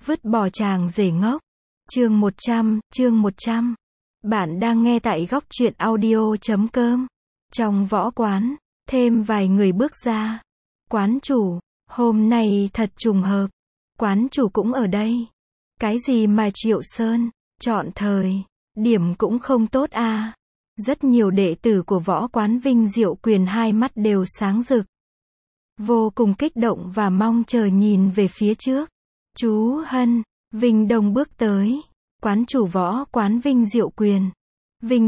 Vứt bỏ chàng rể ngốc. Chương 100. Bạn đang nghe tại góc truyện audio.com. Trong võ quán, thêm vài người bước ra. Quán chủ, hôm nay thật trùng hợp. Quán chủ cũng ở đây. Cái gì mà Triệu Sơn, chọn thời, điểm cũng không tốt à. Rất nhiều đệ tử của võ quán Vinh Diệu Quyền hai mắt đều sáng rực. Vô cùng kích động và mong chờ nhìn về phía trước. Chú Hân, Vinh Đông bước tới. Quán chủ võ quán Vinh Diệu Quyền. Vinh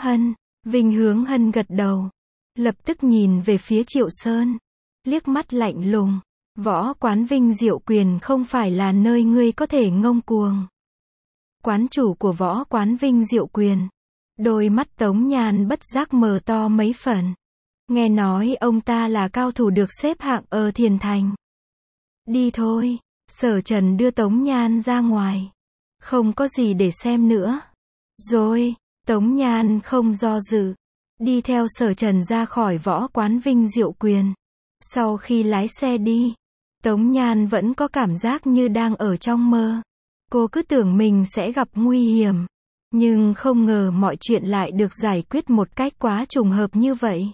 Hướng Hân gật đầu. Lập tức nhìn về phía Triệu Sơn. Liếc mắt lạnh lùng. Võ quán Vinh Diệu Quyền không phải là nơi ngươi có thể ngông cuồng. Quán chủ của võ quán Vinh Diệu Quyền. Đôi mắt Tống Nhan bất giác mở to mấy phần. Nghe nói ông ta là cao thủ được xếp hạng ở Thiền Thành. Đi thôi. Sở Trần đưa Tống Nhan ra ngoài. Không có gì để xem nữa. Rồi, Tống Nhan không do dự. Đi theo Sở Trần ra khỏi võ quán Vinh Diệu Quyền. Sau khi lái xe đi, Tống Nhan vẫn có cảm giác như đang ở trong mơ. Cô cứ tưởng mình sẽ gặp nguy hiểm. Nhưng không ngờ mọi chuyện lại được giải quyết một cách quá trùng hợp như vậy.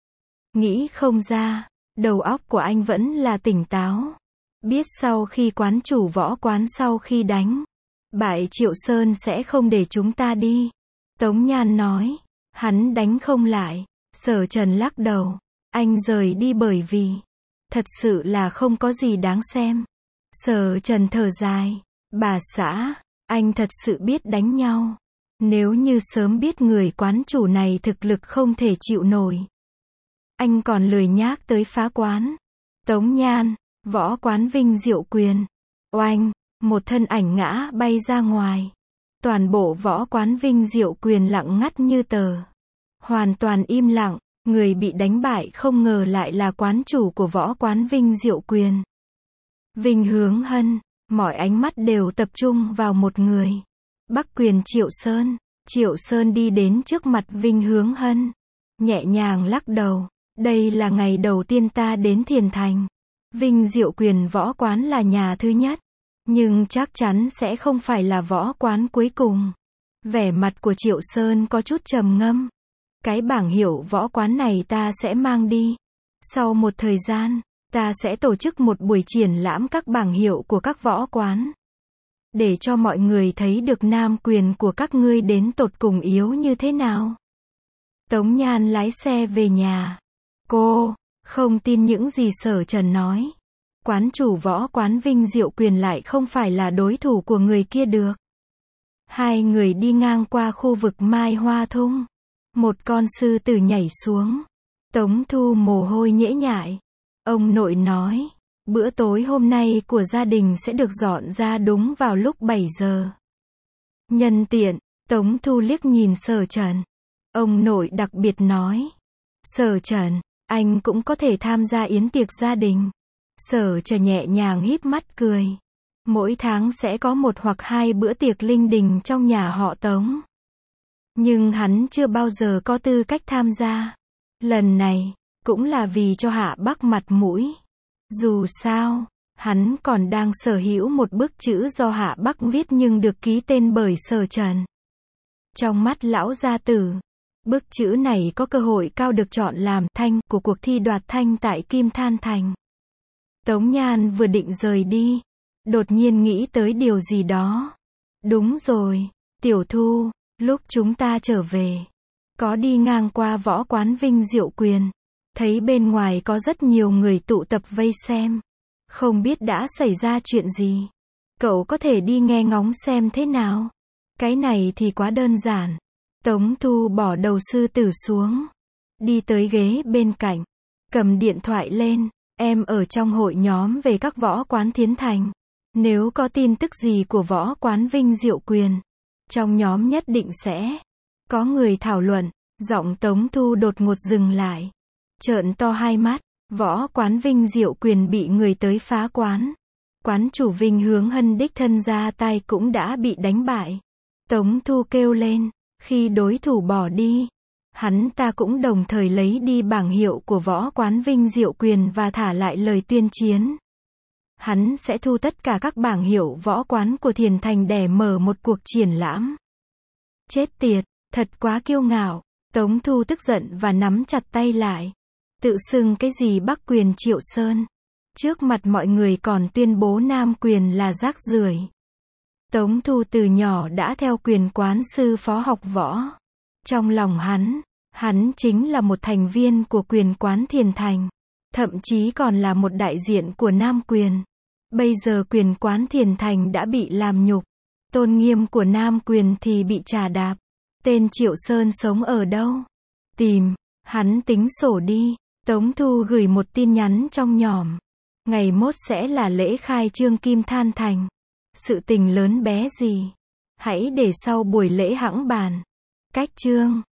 Nghĩ không ra, đầu óc của anh vẫn là tỉnh táo. Biết sau khi quán chủ võ quán sau khi đánh bại Triệu Sơn sẽ không để chúng ta đi. Tống Nhan nói, hắn đánh không lại. Sở Trần lắc đầu, anh rời đi bởi vì thật sự là không có gì đáng xem. Sở Trần thở dài, bà xã, anh thật sự biết đánh nhau. Nếu như sớm biết người quán chủ này thực lực không thể chịu nổi, anh còn lười nhác tới phá quán. Tống Nhan, võ quán Vinh Diệu Quyền. Oanh, một thân ảnh ngã bay ra ngoài. Toàn bộ võ quán Vinh Diệu Quyền lặng ngắt như tờ. Hoàn toàn im lặng, người bị đánh bại không ngờ lại là quán chủ của võ quán Vinh Diệu Quyền. Vinh Hướng Hân, mọi ánh mắt đều tập trung vào một người. Bắc Quyền Triệu Sơn. Triệu Sơn đi đến trước mặt Vinh Hướng Hân. Nhẹ nhàng lắc đầu. Đây là ngày đầu tiên ta đến Thiền Thành. Vinh Diệu Quyền võ quán là nhà thứ nhất. Nhưng chắc chắn sẽ không phải là võ quán cuối cùng. Vẻ mặt của Triệu Sơn có chút trầm ngâm. Cái bảng hiệu võ quán này ta sẽ mang đi. Sau một thời gian, ta sẽ tổ chức một buổi triển lãm các bảng hiệu của các võ quán. Để cho mọi người thấy được nam quyền của các ngươi đến tột cùng yếu như thế nào. Tống Nhan lái xe về nhà. Cô không tin những gì Sở Trần nói. Quán chủ võ quán Vinh Diệu Quyền lại không phải là đối thủ của người kia được. Hai người đi ngang qua khu vực Mai Hoa Thung. Một con sư tử nhảy xuống. Tống Thu mồ hôi nhễ nhại. Ông nội nói, bữa tối hôm nay của gia đình sẽ được dọn ra đúng vào lúc 7 giờ. Nhân tiện, Tống Thu liếc nhìn Sở Trần. Ông nội đặc biệt nói, Sở Trần, anh cũng có thể tham gia yến tiệc gia đình. Sở Trần nhẹ nhàng híp mắt cười. Mỗi tháng sẽ có một hoặc hai bữa tiệc linh đình trong nhà họ Tống. Nhưng hắn chưa bao giờ có tư cách tham gia. Lần này, cũng là vì cho Hạ Bắc mặt mũi. Dù sao, hắn còn đang sở hữu một bức chữ do Hạ Bắc viết nhưng được ký tên bởi Sở Trần. Trong mắt lão gia tử, bức chữ này có cơ hội cao được chọn làm thanh của cuộc thi đoạt thanh tại Kim Than Thành. Tống Nhan vừa định rời đi, đột nhiên nghĩ tới điều gì đó. Đúng rồi, Tiểu Thu, lúc chúng ta trở về, có đi ngang qua võ quán Vinh Diệu Quyền, thấy bên ngoài có rất nhiều người tụ tập vây xem. Không biết đã xảy ra chuyện gì. Cậu có thể đi nghe ngóng xem thế nào. Cái này thì quá đơn giản. Tống Thu bỏ đầu sư tử xuống. Đi tới ghế bên cạnh. Cầm điện thoại lên. Em ở trong hội nhóm về các võ quán Thiến Thành. Nếu có tin tức gì của võ quán Vinh Diệu Quyền, trong nhóm nhất định sẽ có người thảo luận. Giọng Tống Thu đột ngột dừng lại. Trợn to hai mắt. Võ quán Vinh Diệu Quyền bị người tới phá quán. Quán chủ Vinh Hướng Hân đích thân ra tay cũng đã bị đánh bại. Tống Thu kêu lên. Khi đối thủ bỏ đi, hắn ta cũng đồng thời lấy đi bảng hiệu của võ quán Vinh Diệu Quyền và thả lại lời tuyên chiến. hắn sẽ thu tất cả các bảng hiệu võ quán của Thiền Thành để mở một cuộc triển lãm. Chết tiệt, thật quá kiêu ngạo. Tống Thu tức giận và nắm chặt tay lại. Tự xưng cái gì Bắc Quyền Triệu Sơn. Trước mặt mọi người còn tuyên bố Nam Quyền là rác rưởi. Tống Thu từ nhỏ đã theo quyền quán sư phó học võ. Trong lòng hắn chính là một thành viên của quyền quán Thiền Thành. Thậm chí còn là một đại diện của Nam Quyền. Bây giờ quyền quán Thiền Thành đã bị làm nhục. Tôn nghiêm của Nam Quyền thì bị chà đạp. Tên Triệu Sơn sống ở đâu? Tìm, hắn tính sổ đi. Tống Thu gửi một tin nhắn trong nhỏm. Ngày mốt sẽ là lễ khai trương Kim Than Thành. Sự tình lớn bé gì? Hãy để sau buổi lễ hẵng bàn. Cách chương